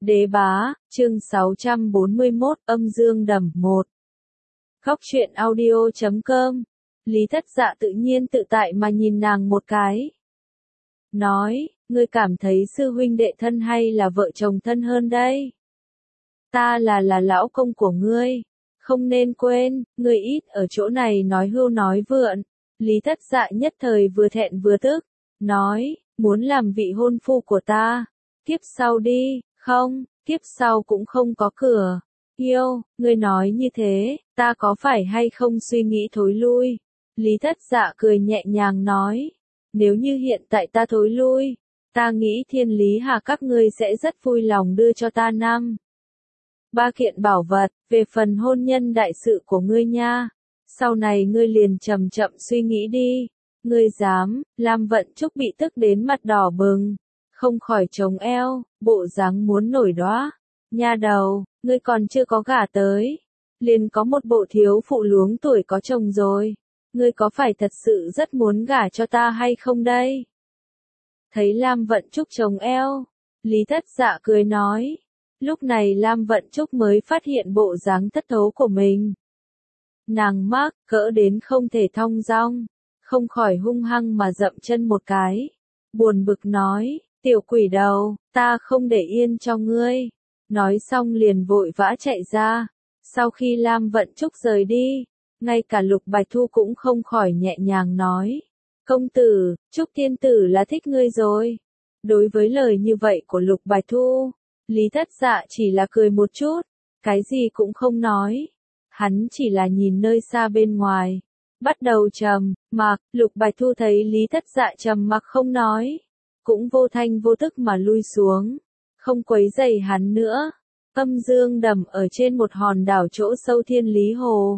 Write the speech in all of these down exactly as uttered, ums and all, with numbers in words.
Đế bá, chương sáu trăm bốn mươi mốt, âm dương đầm một. Góc truyện audio chấm com. Lý Thất Dạ tự nhiên tự tại mà nhìn nàng một cái. Nói, ngươi cảm thấy sư huynh đệ thân hay là vợ chồng thân hơn đây? Ta là là lão công của ngươi. Không nên quên, ngươi ít ở chỗ này nói hưu nói vượn. Lý Thất Dạ nhất thời vừa thẹn vừa tức. Nói, muốn làm vị hôn phu của ta. Kiếp sau đi, không, kiếp sau cũng không có cửa. Yêu, ngươi nói như thế, ta có phải hay không suy nghĩ thối lui? Lý Thất Dạ cười nhẹ nhàng nói, nếu như hiện tại ta thối lui, ta nghĩ Thiên Lý Hà các ngươi sẽ rất vui lòng đưa cho ta năm ba kiện bảo vật, về phần hôn nhân đại sự của ngươi nha. Sau này ngươi liền chậm chậm suy nghĩ đi. Ngươi dám? Lam Vận Trúc bị tức đến mặt đỏ bừng, không khỏi chống eo, bộ dáng muốn nổi đóa. Nha đầu, ngươi còn chưa có gả tới, liền có một bộ thiếu phụ luống tuổi có chồng rồi. Ngươi có phải thật sự rất muốn gả cho ta hay không đây? Thấy Lam Vận Trúc chống eo, Lý Thất Dạ cười nói. Lúc này Lam Vận Trúc mới phát hiện bộ dáng thất thố của mình. Nàng mắc cỡ đến không thể thong dong, không khỏi hung hăng mà dậm chân một cái. Buồn bực nói, tiểu quỷ đầu, ta không để yên cho ngươi. Nói xong liền vội vã chạy ra. Sau khi Lam Vận Trúc rời đi, ngay cả Lục Bạch Thu cũng không khỏi nhẹ nhàng nói. Công tử, Trúc tiên tử là thích ngươi rồi. Đối với lời như vậy của Lục Bạch Thu, Lý Thất Dạ chỉ là cười một chút, cái gì cũng không nói. Hắn chỉ là nhìn nơi xa bên ngoài, bắt đầu trầm mặc. Lục Bạch Thu thấy Lý Thất Dạ trầm mặc không nói, cũng vô thanh vô tức mà lui xuống, không quấy rầy hắn nữa. Âm dương đầm ở trên một hòn đảo chỗ sâu Thiên Lý Hồ.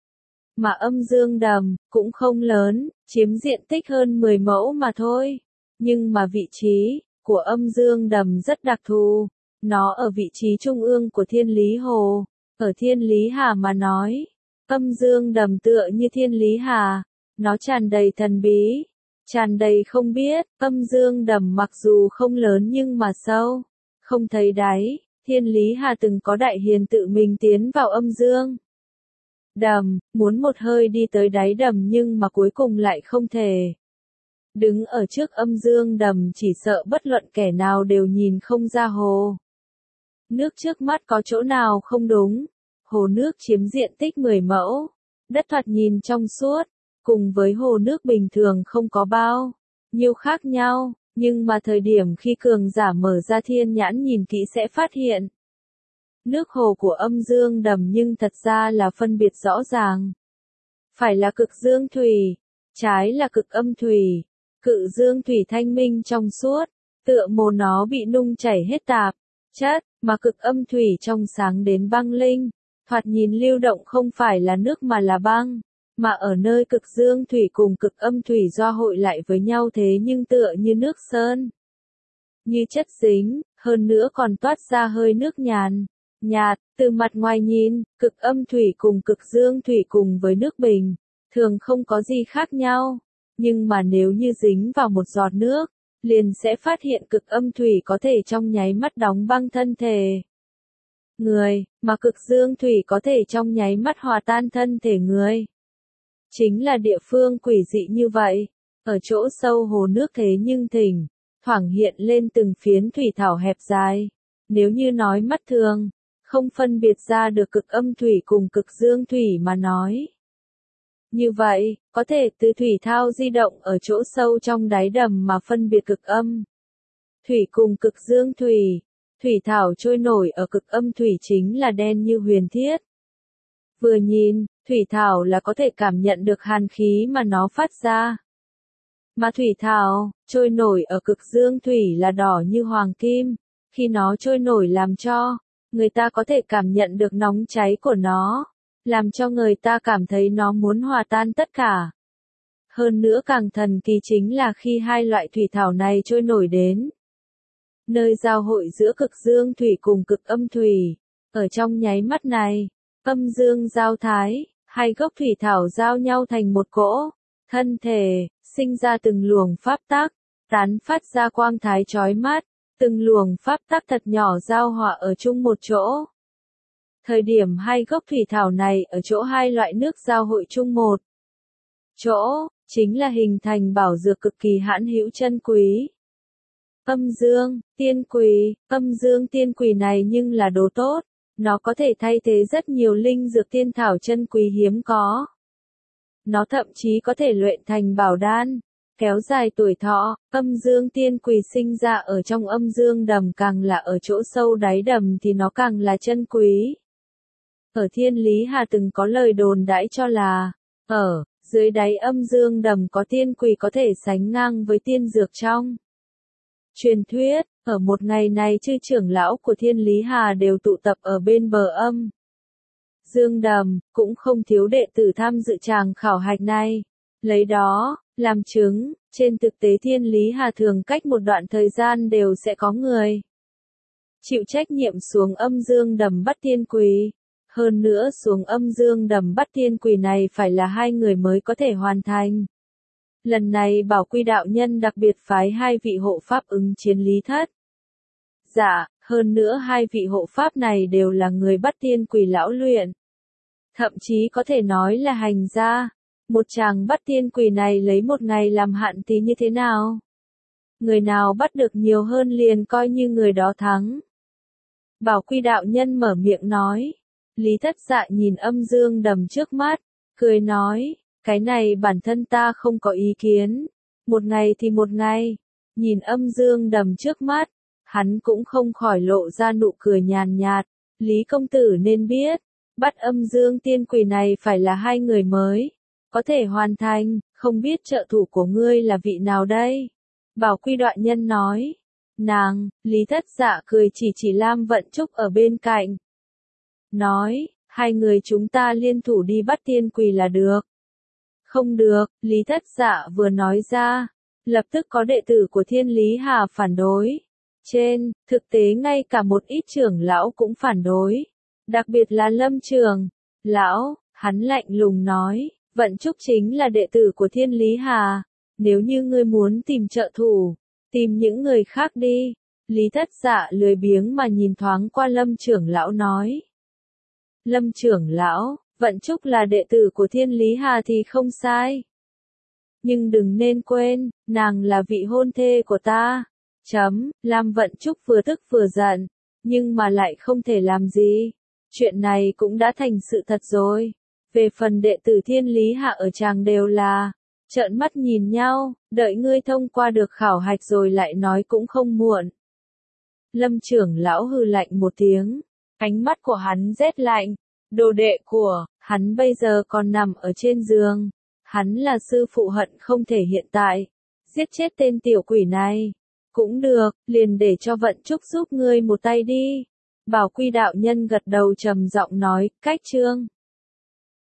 Mà âm dương đầm cũng không lớn, chiếm diện tích hơn mười mẫu mà thôi. Nhưng mà vị trí của âm dương đầm rất đặc thù. Nó ở vị trí trung ương của Thiên Lý Hồ. Ở Thiên Lý Hà mà nói, âm dương đầm tựa như Thiên Lý Hà. Nó tràn đầy thần bí, tràn đầy không biết. Âm dương đầm mặc dù không lớn nhưng mà sâu, không thấy đáy. Thiên Lý Hà từng có đại hiền tự mình tiến vào âm dương đầm, muốn một hơi đi tới đáy đầm nhưng mà cuối cùng lại không thể. Đứng ở trước âm dương đầm chỉ sợ bất luận kẻ nào đều nhìn không ra hồ nước trước mắt có chỗ nào không đúng. Hồ nước chiếm diện tích mười mẫu, đất thoạt nhìn trong suốt, cùng với hồ nước bình thường không có bao nhiêu khác nhau. Nhưng mà thời điểm khi cường giả mở ra thiên nhãn nhìn kỹ sẽ phát hiện, nước hồ của âm dương đầm nhưng thật ra là phân biệt rõ ràng. Phải là cực dương thủy, trái là cực âm thủy. Cự dương thủy thanh minh trong suốt, tựa hồ nó bị nung chảy hết tạp chất, mà cực âm thủy trong sáng đến băng linh, thoạt nhìn lưu động không phải là nước mà là băng. Mà ở nơi cực dương thủy cùng cực âm thủy do hội lại với nhau thế nhưng tựa như nước sơn, như chất dính, hơn nữa còn toát ra hơi nước nhàn, nhạt. Từ mặt ngoài nhìn, cực âm thủy cùng cực dương thủy cùng với nước bình, thường không có gì khác nhau. Nhưng mà nếu như dính vào một giọt nước, liền sẽ phát hiện cực âm thủy có thể trong nháy mắt đóng băng thân thể người, mà cực dương thủy có thể trong nháy mắt hòa tan thân thể người. Chính là địa phương quỷ dị như vậy, ở chỗ sâu hồ nước thế nhưng thỉnh thoảng hiện lên từng phiến thủy thảo hẹp dài. Nếu như nói mắt thường, không phân biệt ra được cực âm thủy cùng cực dương thủy mà nói. Như vậy, có thể từ thủy thao di động ở chỗ sâu trong đáy đầm mà phân biệt cực âm thủy cùng cực dương thủy. Thủy thảo trôi nổi ở cực âm thủy chính là đen như huyền thiết. Vừa nhìn, thủy thảo là có thể cảm nhận được hàn khí mà nó phát ra. Mà thủy thảo trôi nổi ở cực dương thủy là đỏ như hoàng kim. Khi nó trôi nổi làm cho người ta có thể cảm nhận được nóng cháy của nó, làm cho người ta cảm thấy nó muốn hòa tan tất cả. Hơn nữa càng thần kỳ chính là khi hai loại thủy thảo này trôi nổi đến nơi giao hội giữa cực dương thủy cùng cực âm thủy, ở trong nháy mắt này, âm dương giao thái, hai gốc thủy thảo giao nhau thành một cỗ thân thể, sinh ra từng luồng pháp tắc, tán phát ra quang thái chói mắt. từng luồng pháp tắc thật nhỏ giao hòa ở chung một chỗ. Thời điểm hai gốc thủy thảo này ở chỗ hai loại nước giao hội chung một chỗ, chính là hình thành bảo dược cực kỳ hãn hữu chân quý. Âm dương, tiên quỳ, âm dương tiên quỳ này nhưng là đồ tốt, nó có thể thay thế rất nhiều linh dược tiên thảo chân quý hiếm có. Nó thậm chí có thể luyện thành bảo đan, kéo dài tuổi thọ. Âm dương tiên quỳ sinh ra ở trong âm dương đầm, càng là ở chỗ sâu đáy đầm thì nó càng là chân quý. Ở Thiên Lý Hà từng có lời đồn đãi cho là, ở dưới đáy âm dương đầm có tiên quỳ có thể sánh ngang với tiên dược trong truyền thuyết. Ở một ngày này chư trưởng lão của Thiên Lý Hà đều tụ tập ở bên bờ âm dương đầm, cũng không thiếu đệ tử tham dự tràng khảo hạch này. Lấy đó làm chứng, trên thực tế Thiên Lý Hà thường cách một đoạn thời gian đều sẽ có người chịu trách nhiệm xuống âm dương đầm bắt tiên quỳ. Hơn nữa xuống âm dương đầm bắt tiên quỳ này phải là hai người mới có thể hoàn thành. Lần này Bảo Quy đạo nhân đặc biệt phái hai vị hộ pháp ứng chiến Lý Thất Dạ, hơn nữa hai vị hộ pháp này đều là người bắt tiên quỳ lão luyện. Thậm chí có thể nói là hành gia. Một chàng bắt tiên quỳ này lấy một ngày làm hạn thì như thế nào? Người nào bắt được nhiều hơn liền coi như người đó thắng. Bảo Quy đạo nhân mở miệng nói. Lý Thất Dạ nhìn âm dương đầm trước mắt, cười nói, cái này bản thân ta không có ý kiến. Một ngày thì một ngày. Nhìn âm dương đầm trước mắt, hắn cũng không khỏi lộ ra nụ cười nhàn nhạt. Lý công tử nên biết, bắt âm dương tiên quỳ này phải là hai người mới có thể hoàn thành, không biết trợ thủ của ngươi là vị nào đây? Bảo Quy đạo nhân nói. Nàng, Lý Thất Dạ cười chỉ chỉ Lam Vận Trúc ở bên cạnh. Nói, hai người chúng ta liên thủ đi bắt tiên quỳ là được. Không được, Lý Thất Dạ vừa nói ra, lập tức có đệ tử của Thiên Lý Hà phản đối. Trên, thực tế ngay cả một ít trưởng lão cũng phản đối. Đặc biệt là Lâm Trường. Lão, hắn lạnh lùng nói, Vận Trúc chính là đệ tử của Thiên Lý Hà. Nếu như ngươi muốn tìm trợ thủ, tìm những người khác đi. Lý Thất Dạ lười biếng mà nhìn thoáng qua Lâm trưởng lão nói. Lâm trưởng lão, Vận Trúc là đệ tử của Thiên Lý Hà thì không sai. Nhưng đừng nên quên, nàng là vị hôn thê của ta. Chấm, Lam Vận Trúc vừa tức vừa giận, nhưng mà lại không thể làm gì. Chuyện này cũng đã thành sự thật rồi. Về phần đệ tử Thiên Lý Hạ ở tràng đều là trợn mắt nhìn nhau, đợi ngươi thông qua được khảo hạch rồi lại nói cũng không muộn. Lâm trưởng lão hừ lạnh một tiếng, ánh mắt của hắn rét lạnh. Đồ đệ của hắn bây giờ còn nằm ở trên giường. Hắn là sư phụ hận không thể hiện tại giết chết tên tiểu quỷ này. Cũng được, liền để cho Vận Trúc giúp ngươi một tay đi. Bảo Quy đạo nhân gật đầu trầm giọng nói, cách chương.